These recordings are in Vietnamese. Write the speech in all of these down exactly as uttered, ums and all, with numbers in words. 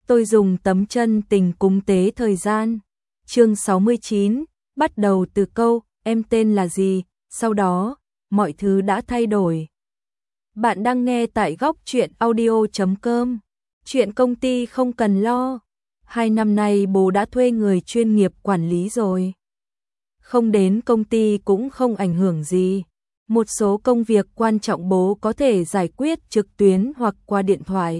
tôi dùng tấm chân tình cúng tế thời gian. Chương sáu mươi chín, bắt đầu từ câu, em tên là gì, sau đó, mọi thứ đã thay đổi. Bạn đang nghe tại góc truyện audio chấm com. Chuyện công ty không cần lo. Hai năm nay bố đã thuê người chuyên nghiệp quản lý rồi. Không đến công ty cũng không ảnh hưởng gì. Một số công việc quan trọng bố có thể giải quyết trực tuyến hoặc qua điện thoại.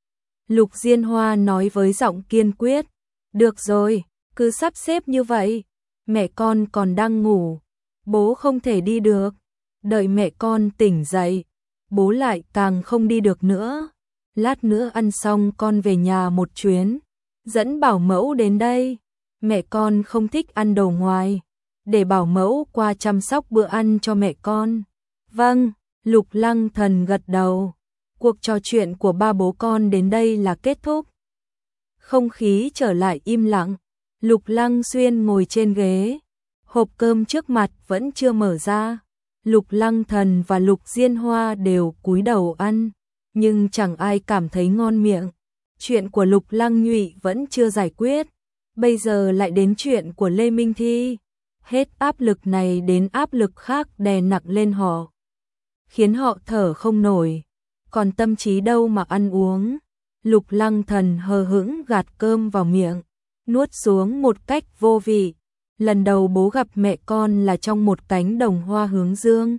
Lục Diên Hoa nói với giọng kiên quyết. Được rồi, cứ sắp xếp như vậy. Mẹ con còn đang ngủ. Bố không thể đi được. Đợi mẹ con tỉnh dậy. Bố lại càng không đi được nữa. Lát nữa ăn xong con về nhà một chuyến. Dẫn bảo mẫu đến đây. Mẹ con không thích ăn đồ ngoài. Để bảo mẫu qua chăm sóc bữa ăn cho mẹ con. Vâng, Lục Lăng Thần gật đầu. Cuộc trò chuyện của ba bố con đến đây là kết thúc. Không khí trở lại im lặng. Lục Lăng Xuyên ngồi trên ghế. Hộp cơm trước mặt vẫn chưa mở ra. Lục Lăng Thần và Lục Diên Hoa đều cúi đầu ăn. Nhưng chẳng ai cảm thấy ngon miệng. Chuyện của Lục Lăng Nhụy vẫn chưa giải quyết. Bây giờ lại đến chuyện của Lê Minh Thi. Hết áp lực này đến áp lực khác đè nặng lên họ. Khiến họ thở không nổi. Còn tâm trí đâu mà ăn uống. Lục Lăng Thần hờ hững gạt cơm vào miệng. Nuốt xuống một cách vô vị. Lần đầu bố gặp mẹ con là trong một cánh đồng hoa hướng dương.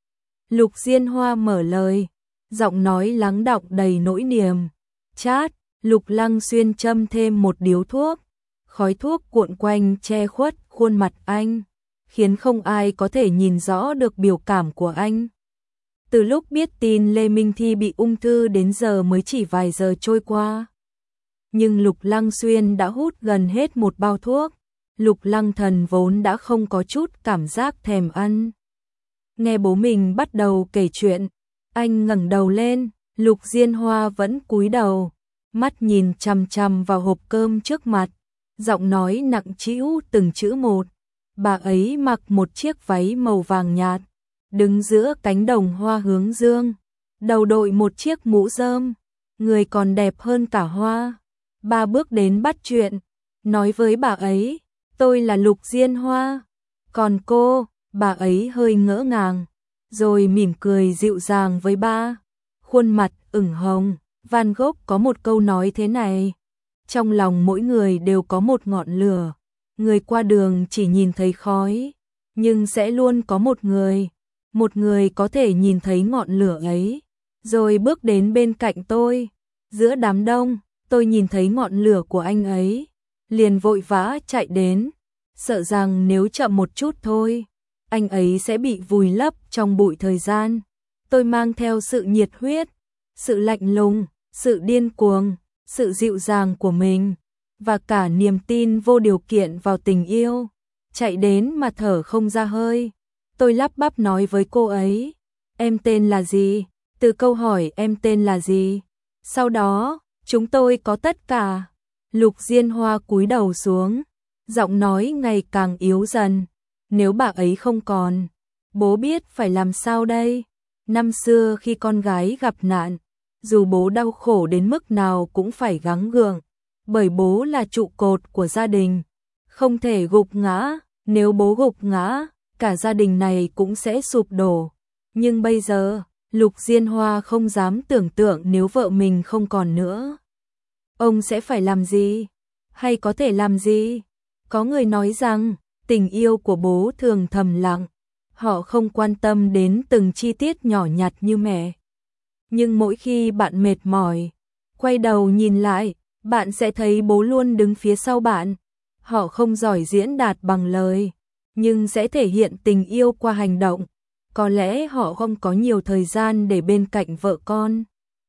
Lục Diên Hoa mở lời. Giọng nói lắng đọng đầy nỗi niềm. Chát, Lục Lăng Xuyên châm thêm một điếu thuốc. Khói thuốc cuộn quanh che khuất khuôn mặt anh. Khiến không ai có thể nhìn rõ được biểu cảm của anh. Từ lúc biết tin Lê Minh Thi bị ung thư đến giờ mới chỉ vài giờ trôi qua. Nhưng Lục Lăng Xuyên đã hút gần hết một bao thuốc. Lục Lăng Thần vốn đã không có chút cảm giác thèm ăn. Nghe bố mình bắt đầu kể chuyện, anh ngẩng đầu lên, Lục Diên Hoa vẫn cúi đầu, mắt nhìn chằm chằm vào hộp cơm trước mặt, giọng nói nặng trĩu từng chữ một. Bà ấy mặc một chiếc váy màu vàng nhạt, đứng giữa cánh đồng hoa hướng dương, đầu đội một chiếc mũ rơm, người còn đẹp hơn cả hoa. Bà bước đến bắt chuyện, nói với bà ấy, tôi là Lục Diên Hoa, còn cô, bà ấy hơi ngỡ ngàng, rồi mỉm cười dịu dàng với ba, khuôn mặt ửng hồng. Van Gogh có một câu nói thế này, trong lòng mỗi người đều có một ngọn lửa, người qua đường chỉ nhìn thấy khói, nhưng sẽ luôn có một người, một người có thể nhìn thấy ngọn lửa ấy, rồi bước đến bên cạnh tôi, giữa đám đông, tôi nhìn thấy ngọn lửa của anh ấy, liền vội vã chạy đến, sợ rằng nếu chậm một chút thôi, anh ấy sẽ bị vùi lấp trong bụi thời gian. Tôi mang theo sự nhiệt huyết, sự lạnh lùng, sự điên cuồng, sự dịu dàng của mình, và cả niềm tin vô điều kiện vào tình yêu, chạy đến mà thở không ra hơi. Tôi lắp bắp nói với cô ấy, em tên là gì? Từ câu hỏi em tên là gì, sau đó, chúng tôi có tất cả. Lục Diên Hoa cúi đầu xuống, giọng nói ngày càng yếu dần. Nếu bà ấy không còn, bố biết phải làm sao đây? Năm xưa khi con gái gặp nạn, dù bố đau khổ đến mức nào cũng phải gắng gượng, bởi bố là trụ cột của gia đình, không thể gục ngã, nếu bố gục ngã, cả gia đình này cũng sẽ sụp đổ. Nhưng bây giờ, Lục Diên Hoa không dám tưởng tượng nếu vợ mình không còn nữa. Ông sẽ phải làm gì? Hay có thể làm gì? Có người nói rằng, tình yêu của bố thường thầm lặng, họ không quan tâm đến từng chi tiết nhỏ nhặt như mẹ. Nhưng mỗi khi bạn mệt mỏi, quay đầu nhìn lại, bạn sẽ thấy bố luôn đứng phía sau bạn. Họ không giỏi diễn đạt bằng lời, nhưng sẽ thể hiện tình yêu qua hành động. Có lẽ họ không có nhiều thời gian để bên cạnh vợ con,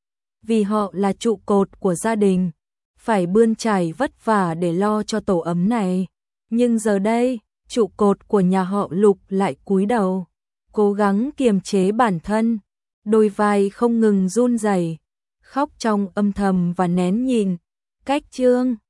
vì họ là trụ cột của gia đình, phải bươn chải vất vả để lo cho tổ ấm này. Nhưng giờ đây, trụ cột của nhà họ Lục lại cúi đầu, cố gắng kiềm chế bản thân, đôi vai không ngừng run rẩy, khóc trong âm thầm và nén nhìn. Cách chương